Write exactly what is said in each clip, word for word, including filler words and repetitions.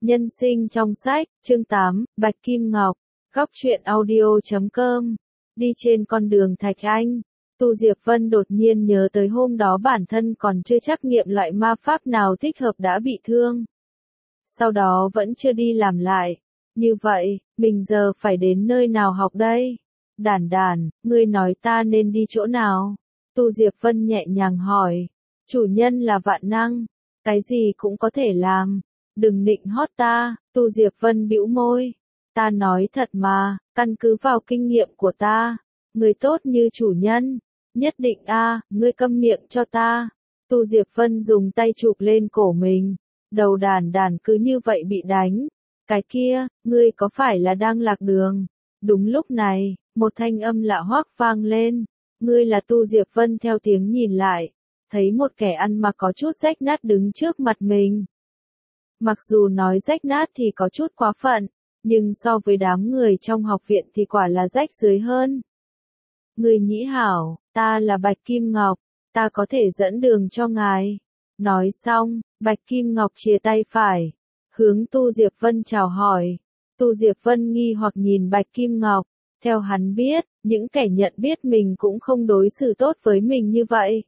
Nhân sinh trong sách, chương tám, Bạch Kim Ngọc, góc truyện audio chấm com. Đi trên con đường Thạch Anh, Tu Diệp Vân đột nhiên nhớ tới hôm đó bản thân còn chưa trắc nghiệm loại ma pháp nào thích hợp đã bị thương. Sau đó vẫn chưa đi làm lại. Như vậy, mình giờ phải đến nơi nào học đây? Đản đản, ngươi nói ta nên đi chỗ nào? Tu Diệp Vân nhẹ nhàng hỏi. Chủ nhân là vạn năng, cái gì cũng có thể làm. Đừng nịnh hót ta, Tu Diệp Vân bĩu môi. Ta nói thật mà, căn cứ vào kinh nghiệm của ta, người tốt như chủ nhân, nhất định a, à, ngươi câm miệng cho ta. Tu Diệp Vân dùng tay chụp lên cổ mình, đầu đàn đàn cứ như vậy bị đánh. Cái kia, ngươi có phải là đang lạc đường? Đúng lúc này, một thanh âm lạ hoắc vang lên. Ngươi là Tu Diệp Vân theo tiếng nhìn lại, thấy một kẻ ăn mặc có chút rách nát đứng trước mặt mình. Mặc dù nói rách nát thì có chút quá phận, nhưng so với đám người trong học viện thì quả là rách dưới hơn. Người nhĩ hảo, ta là Bạch Kim Ngọc, ta có thể dẫn đường cho ngài. Nói xong, Bạch Kim Ngọc chìa tay phải, hướng Tu Diệp Vân chào hỏi. Tu Diệp Vân nghi hoặc nhìn Bạch Kim Ngọc, theo hắn biết, những kẻ nhận biết mình cũng không đối xử tốt với mình như vậy.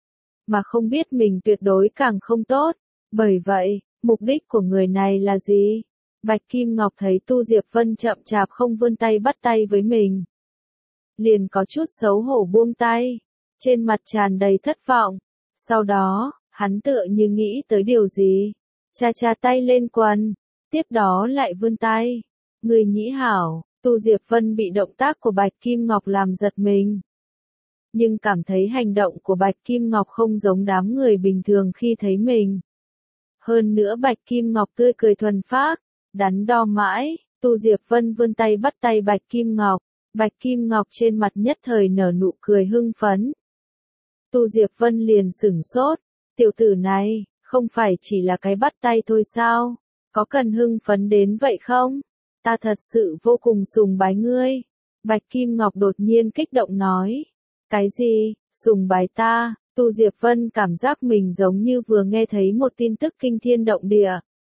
Mà không biết mình tuyệt đối càng không tốt, bởi vậy, mục đích của người này là gì? Bạch Kim Ngọc thấy Tu Diệp Vân chậm chạp không vươn tay bắt tay với mình, liền có chút xấu hổ buông tay, trên mặt tràn đầy thất vọng. Sau đó, hắn tựa như nghĩ tới điều gì, cha cha tay lên quần, tiếp đó lại vươn tay. Người nhĩ hảo, Tu Diệp Vân bị động tác của Bạch Kim Ngọc làm giật mình. Nhưng cảm thấy hành động của Bạch Kim Ngọc không giống đám người bình thường khi thấy mình. Hơn nữa Bạch Kim Ngọc tươi cười thuần phác, đắn đo mãi, Tu Diệp Vân vươn tay bắt tay Bạch Kim Ngọc, Bạch Kim Ngọc trên mặt nhất thời nở nụ cười hưng phấn. Tu Diệp Vân liền sửng sốt, tiểu tử này, không phải chỉ là cái bắt tay thôi sao, có cần hưng phấn đến vậy không? Ta thật sự vô cùng sùng bái ngươi. Bạch Kim Ngọc đột nhiên kích động nói. Cái gì, sùng bái ta? Tu Diệp Vân cảm giác mình giống như vừa nghe thấy một tin tức kinh thiên động địa.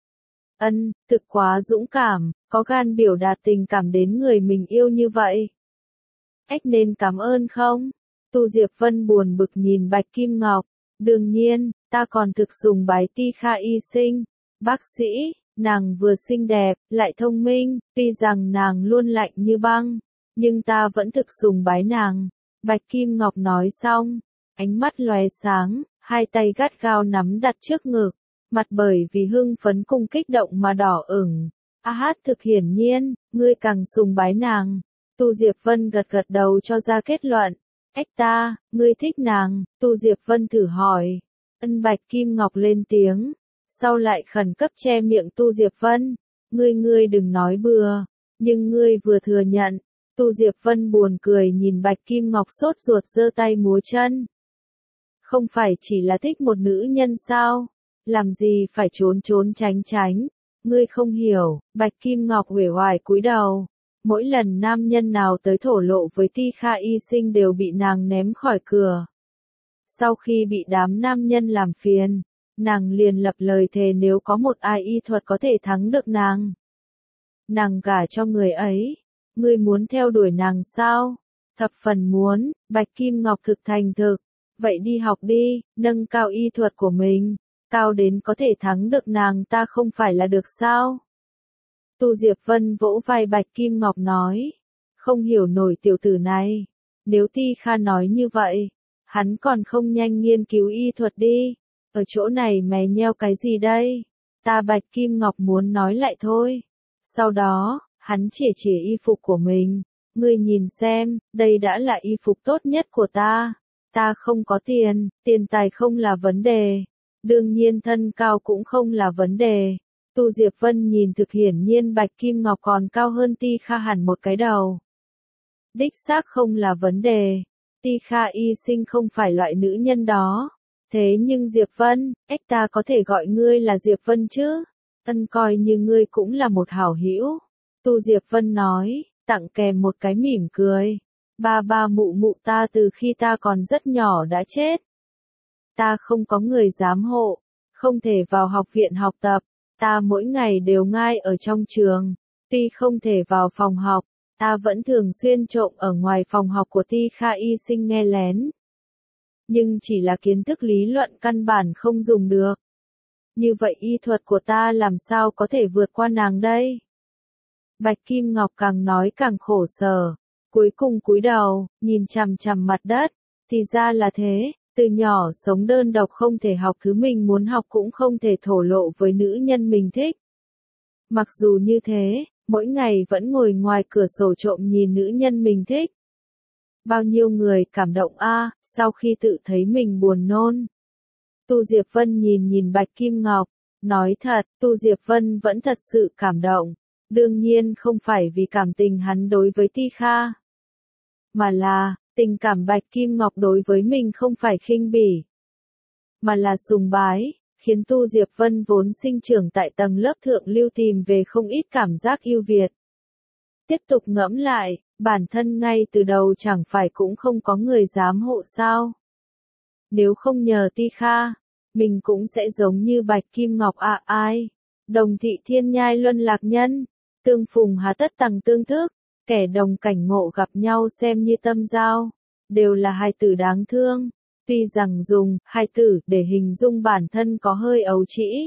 Ân, thực quá dũng cảm, có gan biểu đạt tình cảm đến người mình yêu như vậy. Ách nên cảm ơn không? Tu Diệp Vân buồn bực nhìn Bạch Kim Ngọc. Đương nhiên, ta còn thực sùng bái Ti Kha Y Sinh. Bác sĩ, nàng vừa xinh đẹp, lại thông minh, tuy rằng nàng luôn lạnh như băng, nhưng ta vẫn thực sùng bái nàng. Bạch Kim Ngọc nói xong, ánh mắt lóe sáng, hai tay gắt gao nắm đặt trước ngực, mặt bởi vì hưng phấn cùng kích động mà đỏ ửng. A hát thực hiển nhiên, ngươi càng sùng bái nàng. Tu Diệp Vân gật gật đầu cho ra kết luận. Ách ta, ngươi thích nàng? Tu Diệp Vân thử hỏi. Ân Bạch Kim Ngọc lên tiếng, sau lại khẩn cấp che miệng Tu Diệp Vân. Ngươi ngươi đừng nói bừa, nhưng ngươi vừa thừa nhận. Tu Diệp Vân buồn cười nhìn Bạch Kim Ngọc sốt ruột giơ tay múa chân. Không phải chỉ là thích một nữ nhân sao? Làm gì phải trốn trốn tránh tránh? Ngươi không hiểu. Bạch Kim Ngọc uể oải cúi đầu. Mỗi lần nam nhân nào tới thổ lộ với Ti Kha Y Sinh đều bị nàng ném khỏi cửa. Sau khi bị đám nam nhân làm phiền, nàng liền lập lời thề nếu có một ai y thuật có thể thắng được nàng, nàng gả cho người ấy. Ngươi muốn theo đuổi nàng sao? Thập phần muốn. Bạch Kim Ngọc thực thành thực. Vậy đi học đi, nâng cao y thuật của mình, cao đến có thể thắng được nàng ta không phải là được sao? Tu Diệp Vân vỗ vai Bạch Kim Ngọc nói. Không hiểu nổi tiểu tử này. Nếu Ti Kha nói như vậy, hắn còn không nhanh nghiên cứu y thuật đi. Ở chỗ này mè nheo cái gì đây? Ta Bạch Kim Ngọc muốn nói lại thôi. Sau đó, hắn chỉ chỉ y phục của mình. Ngươi nhìn xem, đây đã là y phục tốt nhất của ta. Ta không có tiền, tiền tài không là vấn đề. Đương nhiên thân cao cũng không là vấn đề. Tu Diệp Vân nhìn thực hiển nhiên Bạch Kim Ngọc còn cao hơn Ti Kha hẳn một cái đầu. Đích xác không là vấn đề. Ti Kha Y Sinh không phải loại nữ nhân đó. Thế nhưng Diệp Vân, ếch ta có thể gọi ngươi là Diệp Vân chứ? Ân coi như ngươi cũng là một hảo hữu. Tu Diệp Vân nói, tặng kèm một cái mỉm cười. Ba ba mụ mụ ta từ khi ta còn rất nhỏ đã chết. Ta không có người giám hộ, không thể vào học viện học tập. Ta mỗi ngày đều ngai ở trong trường, tuy không thể vào phòng học, ta vẫn thường xuyên trộm ở ngoài phòng học của Ti Kha y sinh nghe lén. Nhưng chỉ là kiến thức lý luận căn bản không dùng được. Như vậy y thuật của ta làm sao có thể vượt qua nàng đây? Bạch Kim Ngọc càng nói càng khổ sở, cuối cùng cúi đầu, nhìn chằm chằm mặt đất, thì ra là thế, từ nhỏ sống đơn độc không thể học thứ mình muốn học cũng không thể thổ lộ với nữ nhân mình thích. Mặc dù như thế, mỗi ngày vẫn ngồi ngoài cửa sổ trộm nhìn nữ nhân mình thích. Bao nhiêu người cảm động a, sau khi tự thấy mình buồn nôn. Tu Diệp Vân nhìn nhìn Bạch Kim Ngọc, nói thật, Tu Diệp Vân vẫn thật sự cảm động. Đương nhiên không phải vì cảm tình hắn đối với Ti Kha, mà là, tình cảm Bạch Kim Ngọc đối với mình không phải khinh bỉ, mà là sùng bái, khiến Tu Diệp Vân vốn sinh trưởng tại tầng lớp thượng lưu tìm về không ít cảm giác yêu Việt. Tiếp tục ngẫm lại, bản thân ngay từ đầu chẳng phải cũng không có người dám hộ sao. Nếu không nhờ Ti Kha, mình cũng sẽ giống như Bạch Kim Ngọc à ai. Đồng thị thiên nhai luân lạc nhân, tương phùng hà tất tầng tương thức, kẻ đồng cảnh ngộ gặp nhau xem như tâm giao, đều là hai từ đáng thương. Tuy rằng dùng hai từ để hình dung bản thân có hơi ấu trĩ,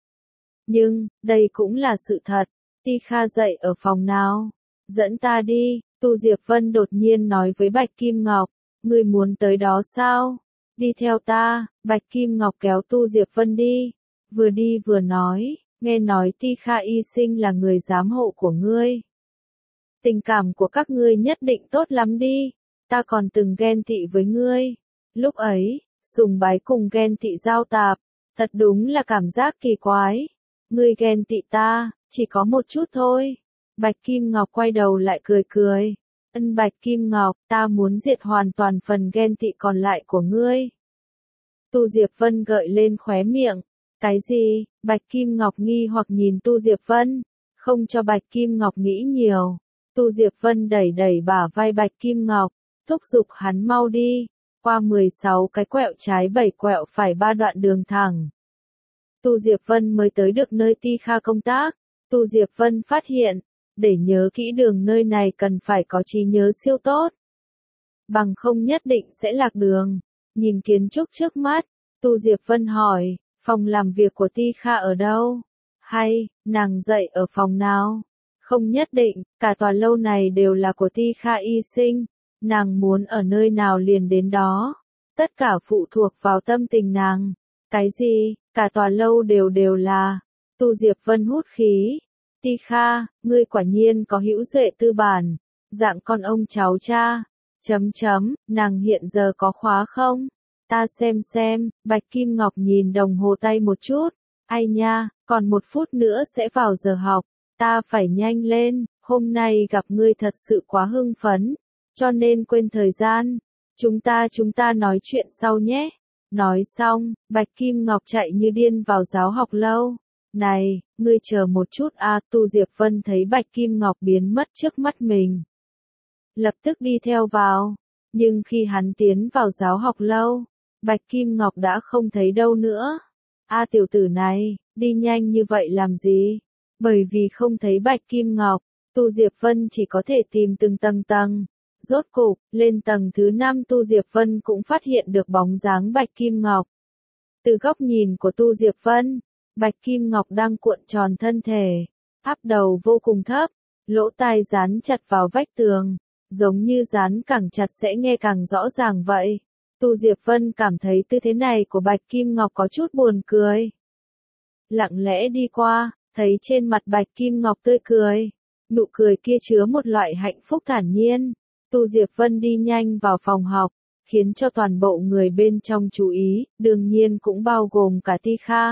nhưng đây cũng là sự thật. Ti Kha dậy ở phòng nào? Dẫn ta đi. Tu Diệp Vân đột nhiên nói với Bạch Kim Ngọc, ngươi muốn tới đó sao? Đi theo ta. Bạch Kim Ngọc kéo Tu Diệp Vân đi, vừa đi vừa nói, nghe nói Ti Kha y sinh là người giám hộ của ngươi. Tình cảm của các ngươi nhất định tốt lắm đi, ta còn từng ghen tị với ngươi. Lúc ấy, sùng bái cùng ghen tị giao tạp, thật đúng là cảm giác kỳ quái. Ngươi ghen tị ta, chỉ có một chút thôi. Bạch Kim Ngọc quay đầu lại cười cười. Ân Bạch Kim Ngọc, ta muốn diệt hoàn toàn phần ghen tị còn lại của ngươi. Tu Diệp Vân gợi lên khóe miệng. Cái gì? Bạch Kim Ngọc nghi hoặc nhìn Tu Diệp Vân, không cho Bạch Kim Ngọc nghĩ nhiều. Tu Diệp Vân đẩy đẩy bả vai Bạch Kim Ngọc, thúc giục hắn mau đi. Qua mười sáu cái quẹo trái bảy quẹo phải ba đoạn đường thẳng, Tu Diệp Vân mới tới được nơi Ti Kha công tác. Tu Diệp Vân phát hiện, để nhớ kỹ đường nơi này cần phải có trí nhớ siêu tốt, bằng không nhất định sẽ lạc đường. Nhìn kiến trúc trước mắt, Tu Diệp Vân hỏi, phòng làm việc của Ti Kha ở đâu? Hay, nàng dậy ở phòng nào? Không nhất định, cả tòa lâu này đều là của Ti Kha y sinh. Nàng muốn ở nơi nào liền đến đó. Tất cả phụ thuộc vào tâm tình nàng. Cái gì? Cả tòa lâu đều đều là. Tu Diệp Vân hút khí. Ti Kha, ngươi quả nhiên có hữu duệ tư bản. Dạng con ông cháu cha. Chấm chấm, nàng hiện giờ có khóa không? Ta xem xem. Bạch Kim Ngọc nhìn đồng hồ tay một chút. Ai nha, còn một phút nữa sẽ vào giờ học. Ta phải nhanh lên, hôm nay gặp ngươi thật sự quá hưng phấn, cho nên quên thời gian. Chúng ta chúng ta nói chuyện sau nhé. Nói xong, Bạch Kim Ngọc chạy như điên vào giáo học lâu. Này, ngươi chờ một chút a. Tu Diệp Vân thấy Bạch Kim Ngọc biến mất trước mắt mình, lập tức đi theo vào. Nhưng khi hắn tiến vào giáo học lâu, Bạch Kim Ngọc đã không thấy đâu nữa. A tiểu tử này, đi nhanh như vậy làm gì? Bởi vì không thấy Bạch Kim Ngọc, Tu Diệp Vân chỉ có thể tìm từng tầng tầng. Rốt cục, lên tầng thứ năm Tu Diệp Vân cũng phát hiện được bóng dáng Bạch Kim Ngọc. Từ góc nhìn của Tu Diệp Vân, Bạch Kim Ngọc đang cuộn tròn thân thể, áp đầu vô cùng thấp, lỗ tai dán chặt vào vách tường, giống như dán càng chặt sẽ nghe càng rõ ràng vậy. Tu Diệp Vân cảm thấy tư thế này của Bạch Kim Ngọc có chút buồn cười. Lặng lẽ đi qua, thấy trên mặt Bạch Kim Ngọc tươi cười, nụ cười kia chứa một loại hạnh phúc thản nhiên. Tu Diệp Vân đi nhanh vào phòng học, khiến cho toàn bộ người bên trong chú ý, đương nhiên cũng bao gồm cả Ti Kha.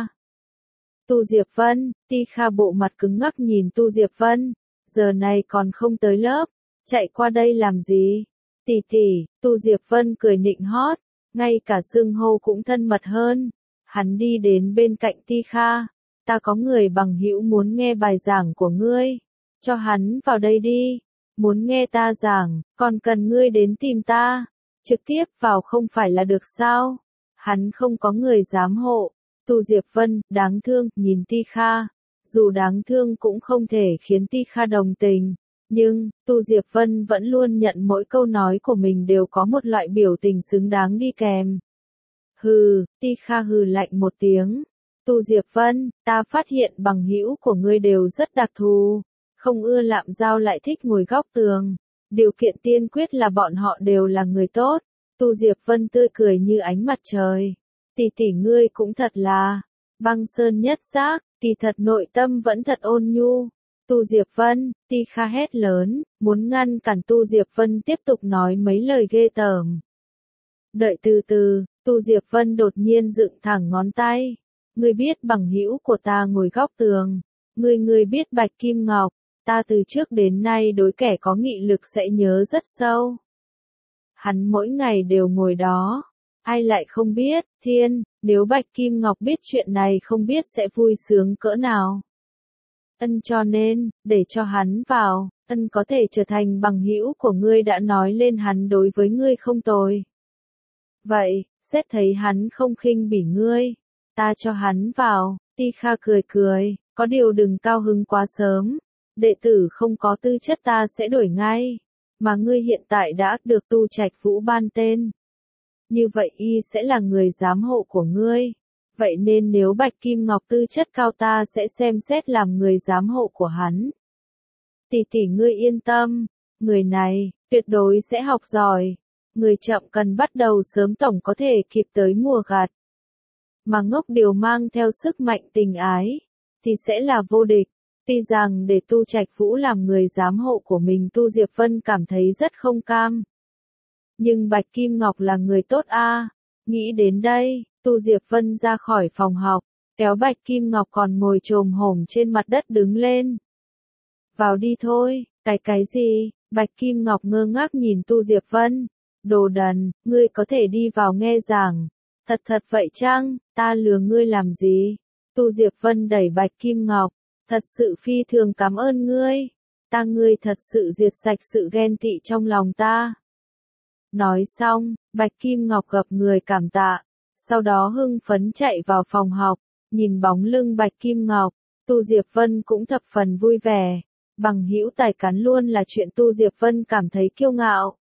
Tu Diệp Vân, Ti Kha bộ mặt cứng ngắc nhìn Tu Diệp Vân, giờ này còn không tới lớp, chạy qua đây làm gì? Tỷ tỷ, Tu Diệp Vân cười nịnh hót, ngay cả xưng hô cũng thân mật hơn. Hắn đi đến bên cạnh Ti Kha, ta có người bằng hữu muốn nghe bài giảng của ngươi, cho hắn vào đây đi. Muốn nghe ta giảng, còn cần ngươi đến tìm ta, trực tiếp vào không phải là được sao? Hắn không có người giám hộ. Tu Diệp Vân, đáng thương, nhìn Ti Kha, dù đáng thương cũng không thể khiến Ti Kha đồng tình. Nhưng, Tu Diệp Vân vẫn luôn nhận mỗi câu nói của mình đều có một loại biểu tình xứng đáng đi kèm. Hừ, Ti Kha hừ lạnh một tiếng. Tu Diệp Vân, ta phát hiện bằng hữu của ngươi đều rất đặc thù, không ưa lạm giao lại thích ngồi góc tường. Điều kiện tiên quyết là bọn họ đều là người tốt. Tu Diệp Vân tươi cười như ánh mặt trời. Tỷ tỷ ngươi cũng thật là băng sơn nhất giác, kỳ thật nội tâm vẫn thật ôn nhu. Tu Diệp Vân, Ti Kha hét lớn, muốn ngăn cản Tu Diệp Vân tiếp tục nói mấy lời ghê tởm. Đợi từ từ, Tu Diệp Vân đột nhiên dựng thẳng ngón tay. Ngươi biết bằng hữu của ta ngồi góc tường. Ngươi ngươi biết Bạch Kim Ngọc, ta từ trước đến nay đối kẻ có nghị lực sẽ nhớ rất sâu. Hắn mỗi ngày đều ngồi đó. Ai lại không biết, thiên, nếu Bạch Kim Ngọc biết chuyện này không biết sẽ vui sướng cỡ nào. Ân cho nên, để cho hắn vào, ân có thể trở thành bằng hữu của ngươi đã nói lên hắn đối với ngươi không tồi. Vậy, xét thấy hắn không khinh bỉ ngươi, ta cho hắn vào. Ti Kha cười cười, có điều đừng cao hứng quá sớm. Đệ tử không có tư chất ta sẽ đổi ngay, mà ngươi hiện tại đã được Tu Trạch Vũ ban tên. Như vậy y sẽ là người giám hộ của ngươi. Vậy nên nếu Bạch Kim Ngọc tư chất cao ta sẽ xem xét làm người giám hộ của hắn. Tỷ tỷ ngươi yên tâm, người này, tuyệt đối sẽ học giỏi. Người chậm cần bắt đầu sớm tổng có thể kịp tới mùa gặt. Mà ngốc điều mang theo sức mạnh tình ái, thì sẽ là vô địch. Tuy rằng để Tu Trạch Vũ làm người giám hộ của mình Tu Diệp Vân cảm thấy rất không cam. Nhưng Bạch Kim Ngọc là người tốt a. À. Nghĩ đến đây, Tu Diệp Vân ra khỏi phòng học, kéo Bạch Kim Ngọc còn ngồi chồm hổm trên mặt đất đứng lên. Vào đi thôi, cái cái gì? Bạch Kim Ngọc ngơ ngác nhìn Tu Diệp Vân. Đồ đần, ngươi có thể đi vào nghe giảng. Thật thật vậy chăng, ta lừa ngươi làm gì? Tu Diệp Vân đẩy Bạch Kim Ngọc. Thật sự phi thường cảm ơn ngươi. Ta ngươi thật sự diệt sạch sự ghen tị trong lòng ta. Nói xong, Bạch Kim Ngọc gặp người cảm tạ. Sau đó hưng phấn chạy vào phòng học. Nhìn bóng lưng Bạch Kim Ngọc, Tu Diệp Vân cũng thập phần vui vẻ. Bằng hữu tài cán luôn là chuyện Tu Diệp Vân cảm thấy kiêu ngạo.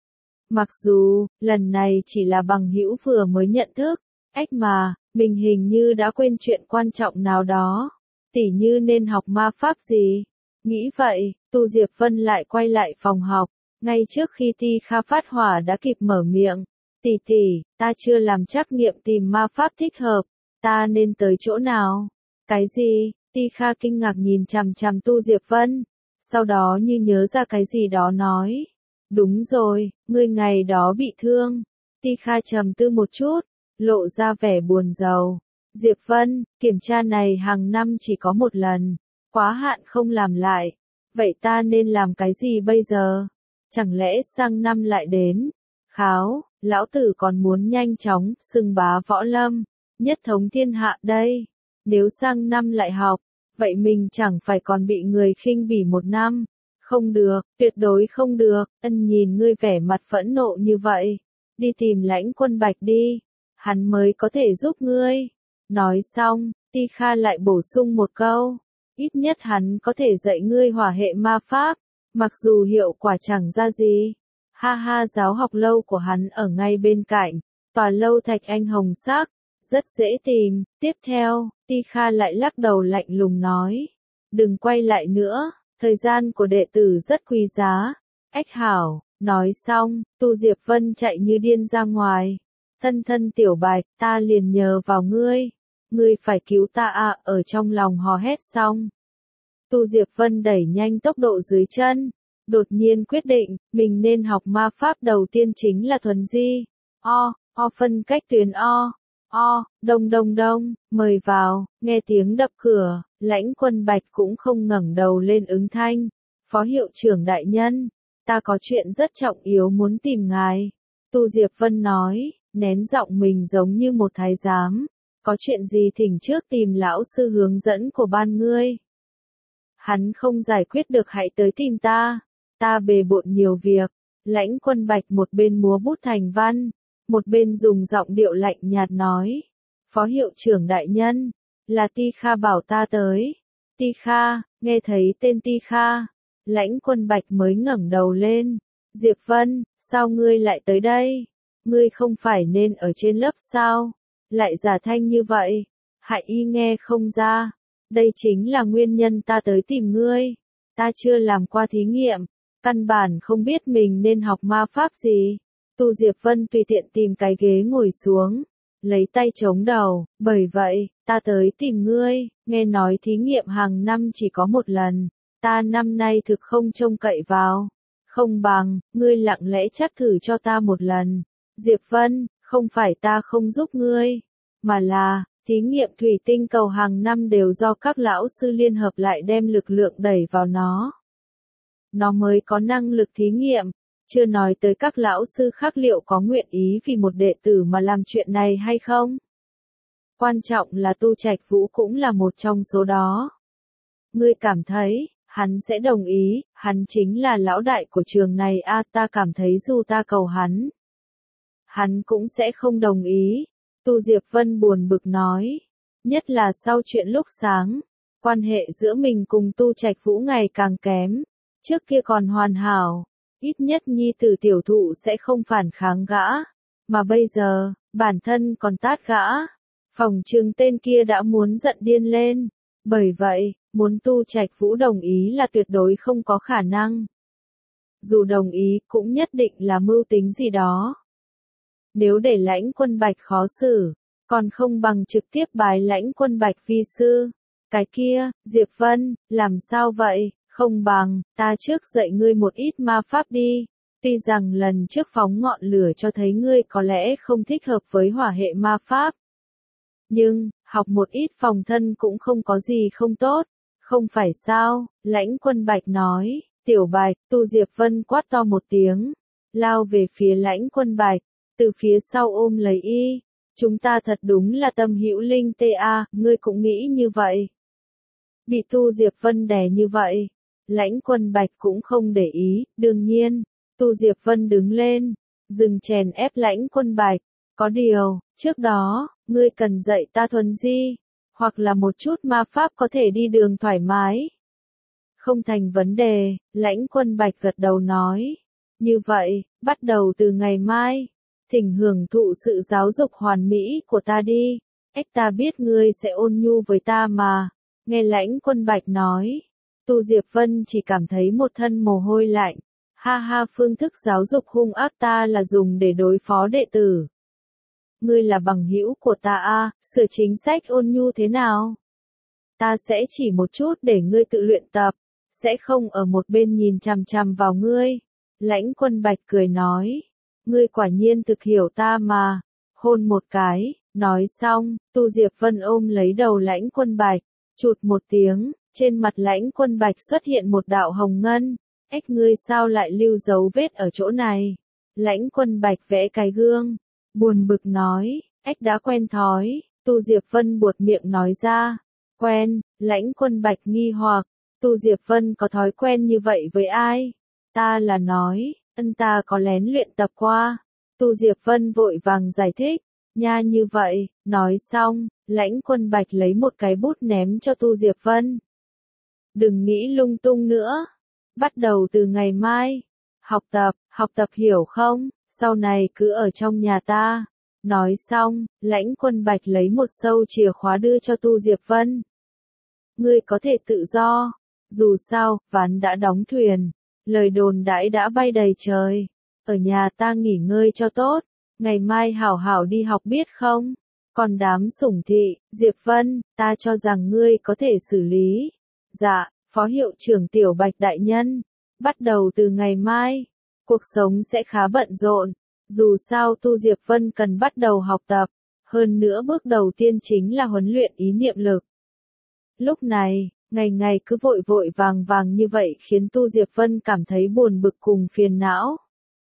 Mặc dù, lần này chỉ là bằng hữu vừa mới nhận thức. Ách mà, mình hình như đã quên chuyện quan trọng nào đó. Tỉ như nên học ma pháp gì? Nghĩ vậy, Tu Diệp Vân lại quay lại phòng học. Ngay trước khi Ti Kha phát hỏa đã kịp mở miệng. Tỷ tỷ, ta chưa làm trắc nghiệm tìm ma pháp thích hợp. Ta nên tới chỗ nào? Cái gì? Ti Kha kinh ngạc nhìn chằm chằm Tu Diệp Vân. Sau đó như nhớ ra cái gì đó nói. Đúng rồi, ngươi ngày đó bị thương. Ti Kha trầm tư một chút, lộ ra vẻ buồn rầu. Diệp Vân, kiểm tra này hàng năm chỉ có một lần, quá hạn không làm lại. Vậy ta nên làm cái gì bây giờ? Chẳng lẽ sang năm lại đến? Kháo, lão tử còn muốn nhanh chóng xưng bá võ lâm, nhất thống thiên hạ đây. Nếu sang năm lại học, vậy mình chẳng phải còn bị người khinh bỉ một năm. Không được, tuyệt đối không được. Ân nhìn ngươi vẻ mặt phẫn nộ như vậy, đi tìm Lãnh Quân Bạch đi, hắn mới có thể giúp ngươi. Nói xong, Ti Kha lại bổ sung một câu, ít nhất hắn có thể dạy ngươi hỏa hệ ma pháp, mặc dù hiệu quả chẳng ra gì. Ha ha, giáo học lâu của hắn ở ngay bên cạnh, tòa lâu thạch anh hồng sắc, rất dễ tìm. Tiếp theo, Ti Kha lại lắc đầu lạnh lùng nói, đừng quay lại nữa, thời gian của đệ tử rất quý giá. Ách hảo, nói xong, Tu Diệp Vân chạy như điên ra ngoài. Thân thân tiểu Bạch, ta liền nhờ vào ngươi. Ngươi phải cứu ta à, ở trong lòng hò hét xong. Tu Diệp Vân đẩy nhanh tốc độ dưới chân. Đột nhiên quyết định, mình nên học ma pháp đầu tiên chính là thuần di. O, o phân cách tuyến o. O, đông đông đông, mời vào, nghe tiếng đập cửa, Lãnh Quân Bạch cũng không ngẩng đầu lên ứng thanh. Phó hiệu trưởng đại nhân, ta có chuyện rất trọng yếu muốn tìm ngài. Tu Diệp Vân nói, nén giọng mình giống như một thái giám. Có chuyện gì thỉnh trước tìm lão sư hướng dẫn của ban ngươi. Hắn không giải quyết được hãy tới tìm ta. Ta bề bộn nhiều việc. Lãnh Quân Bạch một bên múa bút thành văn, một bên dùng giọng điệu lạnh nhạt nói. Phó hiệu trưởng đại nhân, là Ti Kha bảo ta tới. Ti Kha, nghe thấy tên Ti Kha, Lãnh Quân Bạch mới ngẩng đầu lên. Diệp Vân, sao ngươi lại tới đây? Ngươi không phải nên ở trên lớp sao? Lại giả thanh như vậy? Hại y nghe không ra. Đây chính là nguyên nhân ta tới tìm ngươi. Ta chưa làm qua thí nghiệm, căn bản không biết mình nên học ma pháp gì. Tu Diệp Vân tùy tiện tìm cái ghế ngồi xuống, lấy tay chống đầu, bởi vậy, ta tới tìm ngươi, nghe nói thí nghiệm hàng năm chỉ có một lần, ta năm nay thực không trông cậy vào. Không bằng, ngươi lặng lẽ chắc thử cho ta một lần. Diệp Vân, không phải ta không giúp ngươi, mà là, thí nghiệm thủy tinh cầu hàng năm đều do các lão sư liên hợp lại đem lực lượng đẩy vào nó. Nó mới có năng lực thí nghiệm, chưa nói tới các lão sư khác liệu có nguyện ý vì một đệ tử mà làm chuyện này hay không. Quan trọng là Tu Trạch Vũ cũng là một trong số đó. Ngươi cảm thấy, hắn sẽ đồng ý, hắn chính là lão đại của trường này a à, ta cảm thấy dù ta cầu hắn, hắn cũng sẽ không đồng ý. Tu Diệp Vân buồn bực nói, nhất là sau chuyện lúc sáng, quan hệ giữa mình cùng Tu Trạch Vũ ngày càng kém, trước kia còn hoàn hảo, ít nhất nhi tử tiểu thụ sẽ không phản kháng gã, mà bây giờ, bản thân còn tát gã, phòng trừng tên kia đã muốn giận điên lên, bởi vậy, muốn Tu Trạch Vũ đồng ý là tuyệt đối không có khả năng. Dù đồng ý cũng nhất định là mưu tính gì đó. Nếu để Lãnh Quân Bạch khó xử, còn không bằng trực tiếp bái Lãnh Quân Bạch vi sư. Cái kia, Diệp Vân, làm sao vậy? Không bằng, ta trước dạy ngươi một ít ma pháp đi. Tuy rằng lần trước phóng ngọn lửa cho thấy ngươi có lẽ không thích hợp với hỏa hệ ma pháp. Nhưng, học một ít phòng thân cũng không có gì không tốt. Không phải sao? Lãnh Quân Bạch nói. Tiểu Bạch, Tu Diệp Vân quát to một tiếng, lao về phía Lãnh Quân Bạch, từ phía sau ôm lấy y. Chúng ta thật đúng là tâm hữu linh tê a, ngươi cũng nghĩ như vậy. Bị Tu Diệp Vân đè như vậy, Lãnh Quân Bạch cũng không để ý, đương nhiên, Tu Diệp Vân đứng lên, dừng chèn ép Lãnh Quân Bạch, có điều, trước đó, ngươi cần dạy ta thuần di, hoặc là một chút ma pháp có thể đi đường thoải mái. Không thành vấn đề, Lãnh Quân Bạch gật đầu nói. Như vậy, bắt đầu từ ngày mai, thỉnh hưởng thụ sự giáo dục hoàn mỹ của ta đi. Ếch ta biết ngươi sẽ ôn nhu với ta mà. Nghe Lãnh Quân Bạch nói, Tu Diệp Vân chỉ cảm thấy một thân mồ hôi lạnh. Ha ha, phương thức giáo dục hung ác ta là dùng để đối phó đệ tử. Ngươi là bằng hữu của ta a, sửa chính sách ôn nhu thế nào? Ta sẽ chỉ một chút để ngươi tự luyện tập, sẽ không ở một bên nhìn chằm chằm vào ngươi. Lãnh Quân Bạch cười nói, ngươi quả nhiên thực hiểu ta mà. Hôn một cái, nói xong, Tu Diệp Vân ôm lấy đầu Lãnh Quân Bạch, chụt một tiếng, trên mặt Lãnh Quân Bạch xuất hiện một đạo hồng ngân. Ếch ngươi sao lại lưu dấu vết ở chỗ này? Lãnh Quân Bạch vẽ cái gương, buồn bực nói, ếch đã quen thói. Tu Diệp Vân buột miệng nói ra, quen. Lãnh Quân Bạch nghi hoặc, Tu Diệp Vân có thói quen như vậy với ai? Ta là nói, ân ta có lén luyện tập qua. Tu Diệp Vân vội vàng giải thích, nha như vậy, nói xong, Lãnh Quân Bạch lấy một cái bút ném cho Tu Diệp Vân. Đừng nghĩ lung tung nữa, bắt đầu từ ngày mai, học tập, học tập hiểu không, sau này cứ ở trong nhà ta. Nói xong, Lãnh Quân Bạch lấy một sâu chìa khóa đưa cho Tu Diệp Vân. Ngươi có thể tự do, dù sao, ván đã đóng thuyền, lời đồn đãi đã bay đầy trời, ở nhà ta nghỉ ngơi cho tốt, ngày mai hảo hảo đi học biết không? Còn đám sủng thị, Diệp Vân, ta cho rằng ngươi có thể xử lý. Dạ, Phó Hiệu trưởng Tiểu Bạch đại nhân, bắt đầu từ ngày mai, cuộc sống sẽ khá bận rộn, dù sao Tu Diệp Vân cần bắt đầu học tập, hơn nữa bước đầu tiên chính là huấn luyện ý niệm lực. Lúc này, ngày ngày cứ vội vội vàng vàng như vậy khiến Tu Diệp Vân cảm thấy buồn bực cùng phiền não.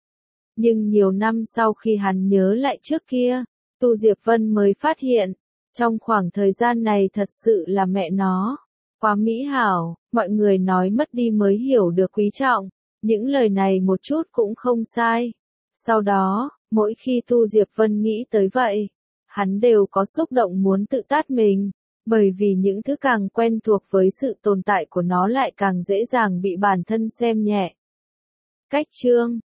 Nhưng nhiều năm sau khi hắn nhớ lại trước kia, Tu Diệp Vân mới phát hiện, trong khoảng thời gian này thật sự là mẹ nó quá mỹ hảo, mọi người nói mất đi mới hiểu được quý trọng, những lời này một chút cũng không sai. Sau đó, mỗi khi Tu Diệp Vân nghĩ tới vậy, hắn đều có xúc động muốn tự tát mình, Bởi vì những thứ càng quen thuộc với sự tồn tại của nó lại càng dễ dàng bị bản thân xem nhẹ. Cách chương